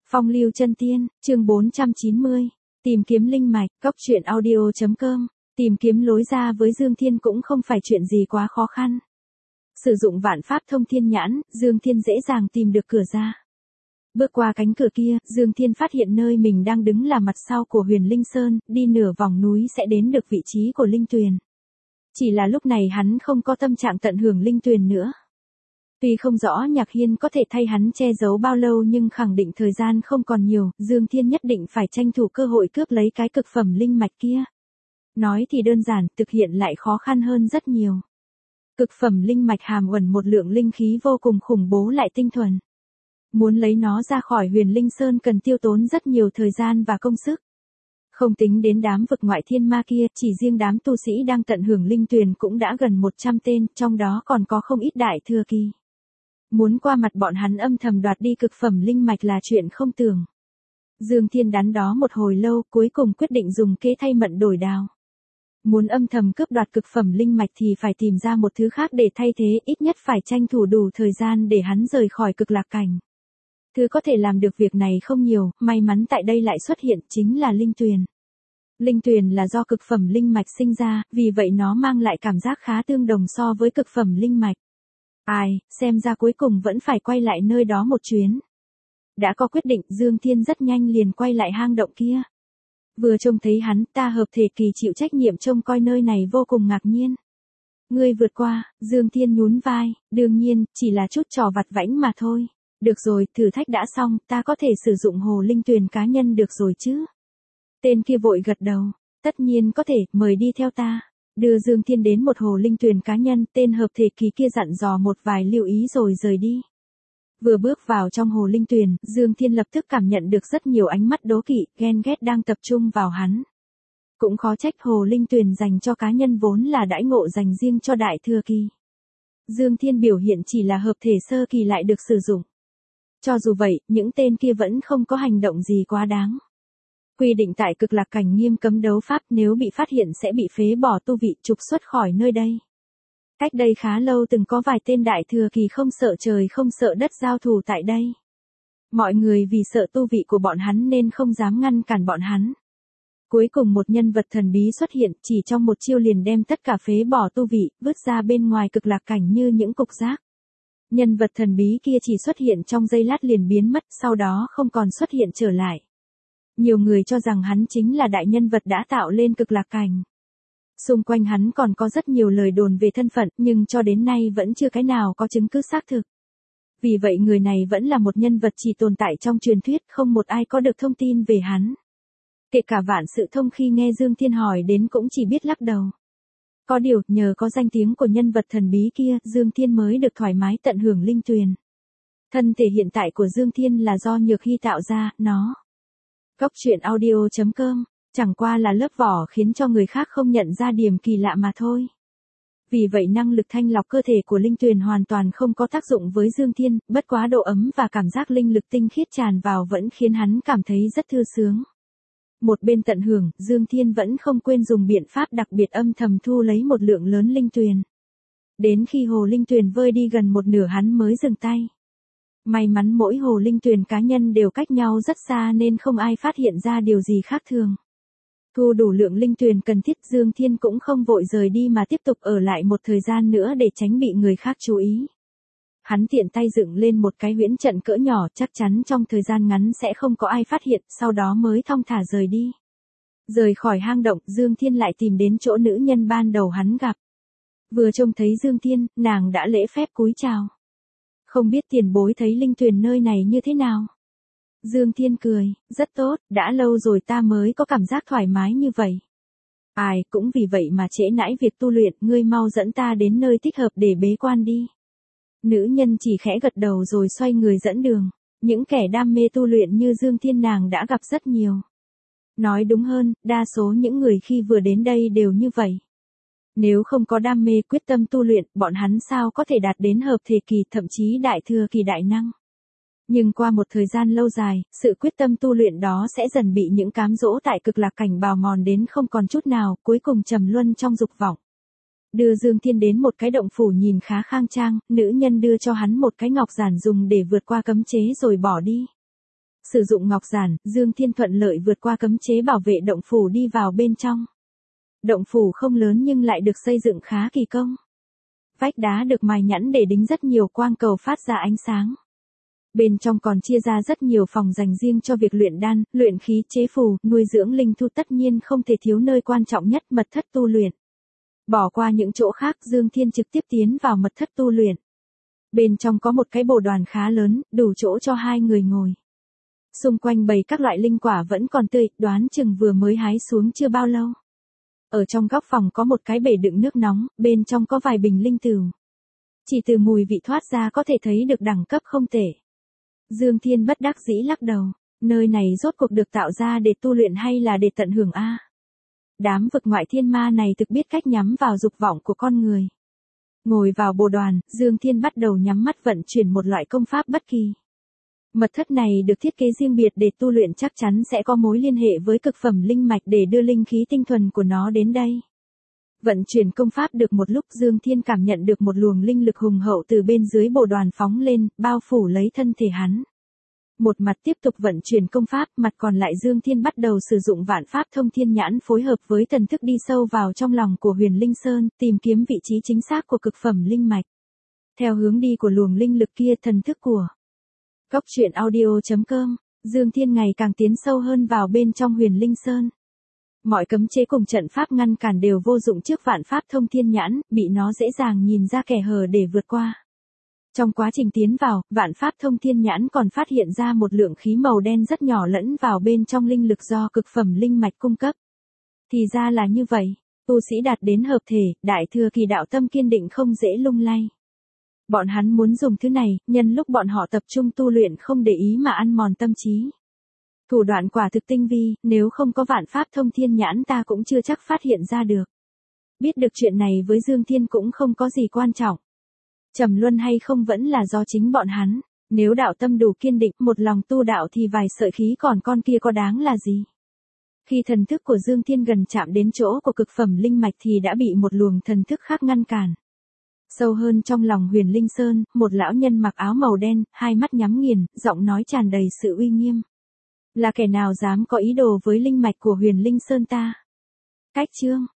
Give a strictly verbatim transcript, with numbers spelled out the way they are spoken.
Phong lưu chân tiên, chương bốn trăm chín mươi. Tìm kiếm linh mạch, cốc truyện audio chấm com. Tìm kiếm lối ra với Dương Thiên cũng không phải chuyện gì quá khó khăn. Sử dụng vạn pháp thông thiên nhãn, Dương Thiên dễ dàng tìm được cửa ra. Bước qua cánh cửa kia, Dương Thiên phát hiện nơi mình đang đứng là mặt sau của Huyền Linh Sơn, đi nửa vòng núi sẽ đến được vị trí của linh tuyền. Chỉ là lúc này hắn không có tâm trạng tận hưởng linh tuyền nữa. Tuy không rõ Nhạc Hiên có thể thay hắn che giấu bao lâu nhưng khẳng định thời gian không còn nhiều, Dương Thiên nhất định phải tranh thủ cơ hội cướp lấy cái cực phẩm linh mạch kia. Nói thì đơn giản, thực hiện lại khó khăn hơn rất nhiều. Cực phẩm linh mạch hàm ẩn một lượng linh khí vô cùng khủng bố lại tinh thuần. Muốn lấy nó ra khỏi Huyền Linh Sơn cần tiêu tốn rất nhiều thời gian và công sức. Không tính đến đám vực ngoại thiên ma kia, chỉ riêng đám tu sĩ đang tận hưởng linh tuyền cũng đã gần một trăm tên, trong đó còn có không ít đại thừa kỳ. Muốn qua mặt bọn hắn âm thầm đoạt đi cực phẩm linh mạch là chuyện không tưởng. Dương Thiên đắn đó một hồi lâu, cuối cùng quyết định dùng kế thay mận đổi đao. Muốn âm thầm cướp đoạt cực phẩm linh mạch thì phải tìm ra một thứ khác để thay thế, ít nhất phải tranh thủ đủ thời gian để hắn rời khỏi cực lạc cảnh. Thứ có thể làm được việc này không nhiều, may mắn tại đây lại xuất hiện chính là linh tuyền. Linh tuyền là do cực phẩm linh mạch sinh ra, vì vậy nó mang lại cảm giác khá tương đồng so với cực phẩm linh mạch. Ai, xem ra cuối cùng vẫn phải quay lại nơi đó một chuyến. Đã có quyết định, Dương Thiên rất nhanh liền quay lại hang động kia. Vừa trông thấy hắn, ta hợp thể kỳ chịu trách nhiệm trông coi nơi này vô cùng ngạc nhiên. Ngươi vượt qua, Dương Thiên nhún vai, đương nhiên, chỉ là chút trò vặt vãnh mà thôi. Được rồi, thử thách đã xong, ta có thể sử dụng hồ linh tuyền cá nhân được rồi chứ? Tên kia vội gật đầu, tất nhiên có thể, mời đi theo ta. Đưa Dương Thiên đến một hồ linh tuyền cá nhân, tên hợp thể kỳ kia dặn dò một vài lưu ý rồi rời đi. Vừa bước vào trong hồ linh tuyền, Dương Thiên lập tức cảm nhận được rất nhiều ánh mắt đố kỵ, ghen ghét đang tập trung vào hắn. Cũng khó trách hồ linh tuyền dành cho cá nhân vốn là đãi ngộ dành riêng cho đại thừa kỳ. Dương Thiên biểu hiện chỉ là hợp thể sơ kỳ lại được sử dụng. Cho dù vậy, những tên kia vẫn không có hành động gì quá đáng. Quy định tại cực lạc cảnh nghiêm cấm đấu pháp, nếu bị phát hiện sẽ bị phế bỏ tu vị, trục xuất khỏi nơi đây. Cách đây khá lâu từng có vài tên đại thừa kỳ không sợ trời không sợ đất giao thủ tại đây. Mọi người vì sợ tu vị của bọn hắn nên không dám ngăn cản bọn hắn. Cuối cùng một nhân vật thần bí xuất hiện, chỉ trong một chiêu liền đem tất cả phế bỏ tu vị, vứt ra bên ngoài cực lạc cảnh như những cục rác. Nhân vật thần bí kia chỉ xuất hiện trong giây lát liền biến mất, sau đó không còn xuất hiện trở lại. Nhiều người cho rằng hắn chính là đại nhân vật đã tạo lên cực lạc cảnh. Xung quanh hắn còn có rất nhiều lời đồn về thân phận, nhưng cho đến nay vẫn chưa cái nào có chứng cứ xác thực. Vì vậy người này vẫn là một nhân vật chỉ tồn tại trong truyền thuyết, không một ai có được thông tin về hắn. Kể cả Vạn Sự Thông khi nghe Dương Thiên hỏi đến cũng chỉ biết lắc đầu. Có điều, nhờ có danh tiếng của nhân vật thần bí kia, Dương Thiên mới được thoải mái tận hưởng linh tuyền. Thân thể hiện tại của Dương Thiên là do Nhược Hy tạo ra, nó. Cốc truyện audio chấm com, chẳng qua là lớp vỏ khiến cho người khác không nhận ra điểm kỳ lạ mà thôi. Vì vậy năng lực thanh lọc cơ thể của linh tuyền hoàn toàn không có tác dụng với Dương Thiên, bất quá độ ấm và cảm giác linh lực tinh khiết tràn vào vẫn khiến hắn cảm thấy rất thư sướng. Một bên tận hưởng, Dương Thiên vẫn không quên dùng biện pháp đặc biệt âm thầm thu lấy một lượng lớn linh tuyền. Đến khi hồ linh tuyền vơi đi gần một nửa hắn mới dừng tay. May mắn mỗi hồ linh tuyền cá nhân đều cách nhau rất xa nên không ai phát hiện ra điều gì khác thường. Thu đủ lượng linh tuyền cần thiết, Dương Thiên cũng không vội rời đi mà tiếp tục ở lại một thời gian nữa để tránh bị người khác chú ý. Hắn tiện tay dựng lên một cái huyễn trận cỡ nhỏ, chắc chắn trong thời gian ngắn sẽ không có ai phát hiện, sau đó mới thong thả rời đi. Rời khỏi hang động, Dương Thiên lại tìm đến chỗ nữ nhân ban đầu hắn gặp. Vừa trông thấy Dương Thiên, nàng đã lễ phép cúi chào. Không biết tiền bối thấy linh tuyền nơi này như thế nào? Dương Thiên cười, rất tốt, đã lâu rồi ta mới có cảm giác thoải mái như vậy. Ai, cũng vì vậy mà trễ nãi việc tu luyện, ngươi mau dẫn ta đến nơi thích hợp để bế quan đi. Nữ nhân chỉ khẽ gật đầu rồi xoay người dẫn đường. Những kẻ đam mê tu luyện như Dương Thiên nàng đã gặp rất nhiều. Nói đúng hơn, đa số những người khi vừa đến đây đều như vậy. Nếu không có đam mê quyết tâm tu luyện, bọn hắn sao có thể đạt đến hợp thể kỳ, thậm chí đại thừa kỳ đại năng. Nhưng qua một thời gian lâu dài, sự quyết tâm tu luyện đó sẽ dần bị những cám dỗ tại cực lạc cảnh bào mòn đến không còn chút nào, cuối cùng trầm luân trong dục vọng. Đưa Dương Thiên đến một cái động phủ nhìn khá khang trang, nữ nhân đưa cho hắn một cái ngọc giản dùng để vượt qua cấm chế rồi bỏ đi. Sử dụng ngọc giản, Dương Thiên thuận lợi vượt qua cấm chế bảo vệ động phủ đi vào bên trong. Động phủ không lớn nhưng lại được xây dựng khá kỳ công. Vách đá được mài nhẵn để đính rất nhiều quang cầu phát ra ánh sáng. Bên trong còn chia ra rất nhiều phòng dành riêng cho việc luyện đan, luyện khí, chế phù, nuôi dưỡng linh thu, tất nhiên không thể thiếu nơi quan trọng nhất, mật thất tu luyện. Bỏ qua những chỗ khác, Dương Thiên trực tiếp tiến vào mật thất tu luyện. Bên trong có một cái bồ đoàn khá lớn, đủ chỗ cho hai người ngồi. Xung quanh bày các loại linh quả vẫn còn tươi, đoán chừng vừa mới hái xuống chưa bao lâu. Ở trong góc phòng có một cái bể đựng nước nóng, bên trong có vài bình linh tửu. Chỉ từ mùi vị thoát ra có thể thấy được đẳng cấp không tệ. Dương Thiên bất đắc dĩ lắc đầu, nơi này rốt cuộc được tạo ra để tu luyện hay là để tận hưởng a? Đám vực ngoại thiên ma này thực biết cách nhắm vào dục vọng của con người. Ngồi vào bồ đoàn, Dương Thiên bắt đầu nhắm mắt vận chuyển một loại công pháp bất kỳ. Mật thất này được thiết kế riêng biệt để tu luyện, chắc chắn sẽ có mối liên hệ với cực phẩm linh mạch để đưa linh khí tinh thuần của nó đến đây. Vận chuyển công pháp được một lúc, Dương Thiên cảm nhận được một luồng linh lực hùng hậu từ bên dưới bồ đoàn phóng lên, bao phủ lấy thân thể hắn. Một mặt tiếp tục vận chuyển công pháp, mặt còn lại Dương Thiên bắt đầu sử dụng vạn pháp thông thiên nhãn phối hợp với thần thức đi sâu vào trong lòng của Huyền Linh Sơn, tìm kiếm vị trí chính xác của cực phẩm linh mạch. Theo hướng đi của luồng linh lực kia, thần thức của Cốc truyện audio chấm com, Dương Thiên ngày càng tiến sâu hơn vào bên trong Huyền Linh Sơn. Mọi cấm chế cùng trận pháp ngăn cản đều vô dụng trước vạn pháp thông thiên nhãn, bị nó dễ dàng nhìn ra kẻ hở để vượt qua. Trong quá trình tiến vào, vạn pháp thông thiên nhãn còn phát hiện ra một lượng khí màu đen rất nhỏ lẫn vào bên trong linh lực do cực phẩm linh mạch cung cấp. Thì ra là như vậy, tu sĩ đạt đến hợp thể, đại thừa kỳ đạo tâm kiên định không dễ lung lay. Bọn hắn muốn dùng thứ này, nhân lúc bọn họ tập trung tu luyện không để ý mà ăn mòn tâm trí. Thủ đoạn quả thực tinh vi, nếu không có vạn pháp thông thiên nhãn ta cũng chưa chắc phát hiện ra được. Biết được chuyện này với Dương Thiên cũng không có gì quan trọng. Trầm luân hay không vẫn là do chính bọn hắn. Nếu đạo tâm đủ kiên định, một lòng tu đạo thì vài sợi khí còn con kia có đáng là gì. Khi thần thức của Dương Thiên gần chạm đến chỗ của cực phẩm linh mạch thì đã bị một luồng thần thức khác ngăn cản. Sâu hơn trong lòng Huyền Linh Sơn, một lão nhân mặc áo màu đen, hai mắt nhắm nghiền, giọng nói tràn đầy sự uy nghiêm. Là kẻ nào dám có ý đồ với linh mạch của Huyền Linh Sơn ta? Cách chương